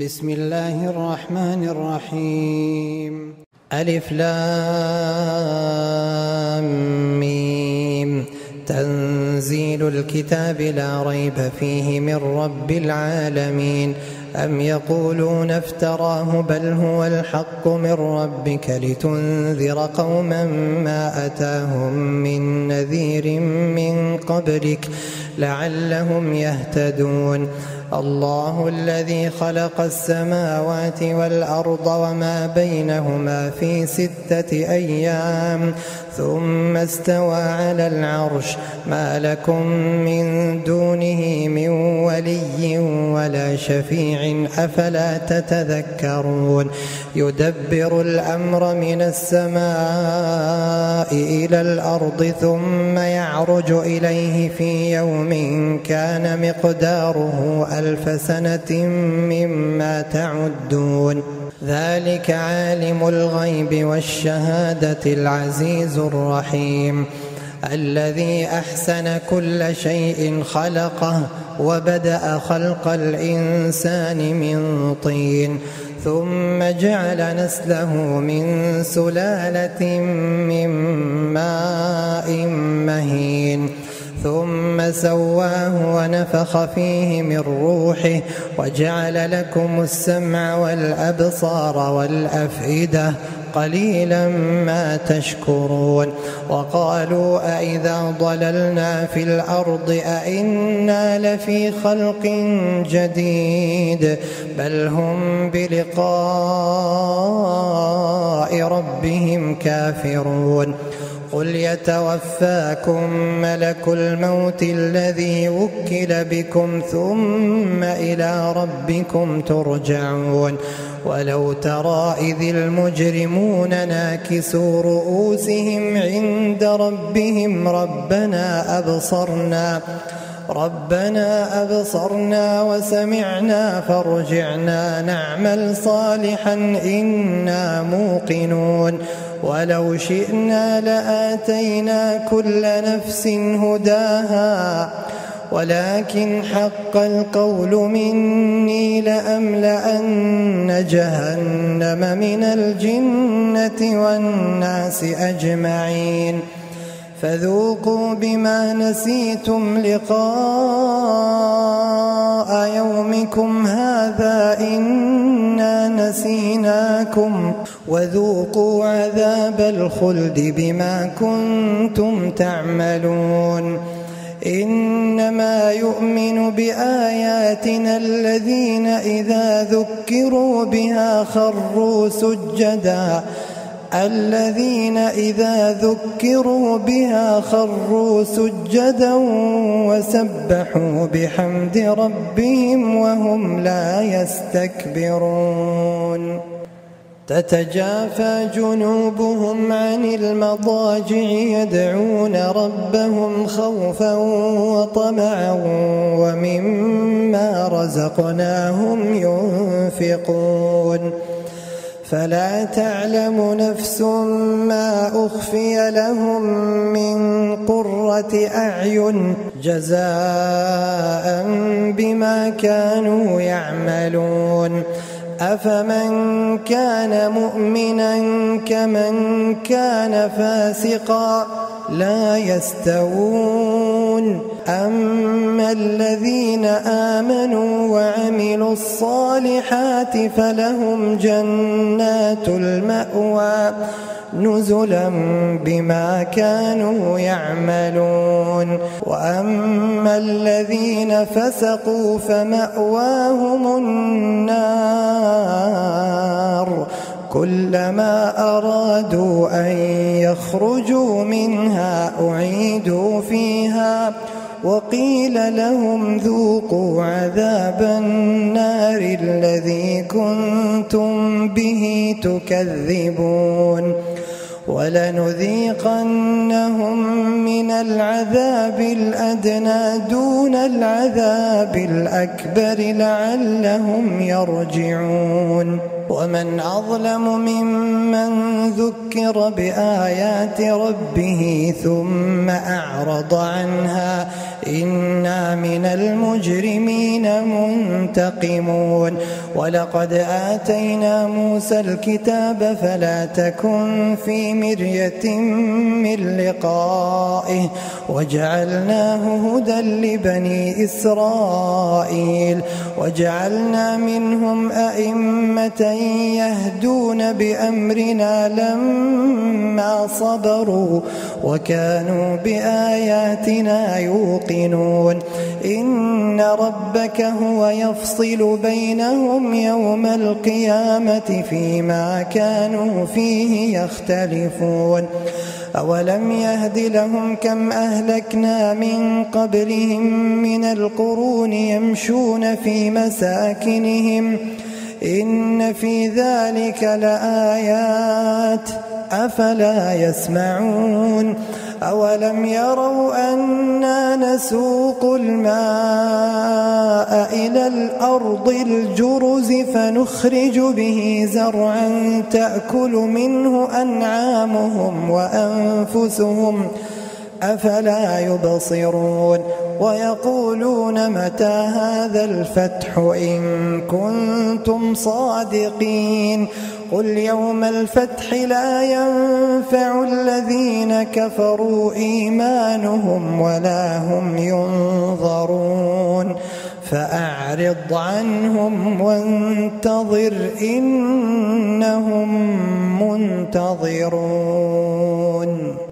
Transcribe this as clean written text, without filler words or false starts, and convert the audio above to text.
بسم الله الرحمن الرحيم. ألف لام ميم. تنزيل الكتاب لا ريب فيه من رب العالمين. أم يقولون افتراه بل هو الحق من ربك لتنذر قوما ما أتاهم من نذير من قبلك لعلهم يهتدون. الله الذي خلق السماوات والأرض وما بينهما في 6 أيام ثم استوى على العرش. ما لكم من دونه من ولي ولا شفيع أفلا تتذكرون. يدبر الأمر من السماء إلى الأرض ثم يعرج إليه في يوم كان مقداره 1000 سنة مما تعدون. ذلك عالم الغيب والشهادة العزيز الرحيم. الذي أحسن كل شيء خلقه وبدأ خلق الإنسان من طين ثم جعل نسله من سلالة من ماء مهين ثم سواه ونفخ فيه من روحه وجعل لكم السمع والأبصار والأفئدة قليلا ما تشكرون. وقالوا أئذا ضللنا في الأرض أئنا لفي خلق جديد بل هم بلقاء ربهم كافرون. قل يتوفاكم ملك الموت الذي وكل بكم ثم إلى ربكم ترجعون. ولو ترى إذ المجرمون ناكسوا رؤوسهم عند ربهم ربنا أبصرنا وسمعنا فارجعنا نعمل صالحا إنا موقنون. ولو شئنا لآتينا كل نفس هداها ولكن حق القول مني لأملأن جهنم من الجنة والناس أجمعين. فذوقوا بما نسيتم لقاء يومكم هذا إنا نسيناكم وذوقوا عذاب الخلد بما كنتم تعملون. إنما يؤمن بآياتنا الذين إذا ذكروا بها خروا سجدا وسبحوا بحمد ربهم وهم لا يستكبرون. تتجافى جنوبهم عن المضاجع يدعون ربهم خوفا وطمعا ومما رزقناهم ينفقون. فلا تعلم نفس ما أخفي لهم من قرة أعين جزاء بما كانوا يعملون. أفمن كان مؤمنا كمن كان فاسقا لا يستوون. أما الذين آمنوا وعملوا الصالحات فلهم جنات المأوى نزلا بما كانوا يعملون. وأما الذين فسقوا فمأواهم النار كلما أرادوا أن يخرجوا منها أعيدوا فيها وقيل لهم ذوقوا عذاب النار الذي كنتم به تكذبون. ولنذيقنهم من العذاب الأدنى دون العذاب الأكبر لعلهم يرجعون. ومن أظلم ممن ذكر بآيات ربه ثم أعرض عنها إنا من المجرمين منتقمون. ولقد آتينا موسى الكتاب فلا تكن في مرية من لقائه وجعلناه هدى لبني إسرائيل وجعلنا منهم أئمة يهدون بأمرنا لما صبروا وكانوا بآياتنا يوقنون. إن ربك هو يفصل بينهم يوم القيامة فيما كانوا فيه يختلفون. أولم يهد لهم كم أهلكنا من قبلهم من القرون يمشون في مساكنهم إن في ذلك لآيات أفلا يسمعون. أولم يروا أنا نسوق الماء إلى الأرض الجرز فنخرج به زرعا تأكل منه أنعامهم وأنفسهم أفلا يبصرون. ويقولون متى هذا الفتح إن كنتم صادقين قل يوم الفتح لا ينفع الذين كفروا إيمانهم ولا هم ينظرون فأعرض عنهم وانتظر إنهم منتظرون.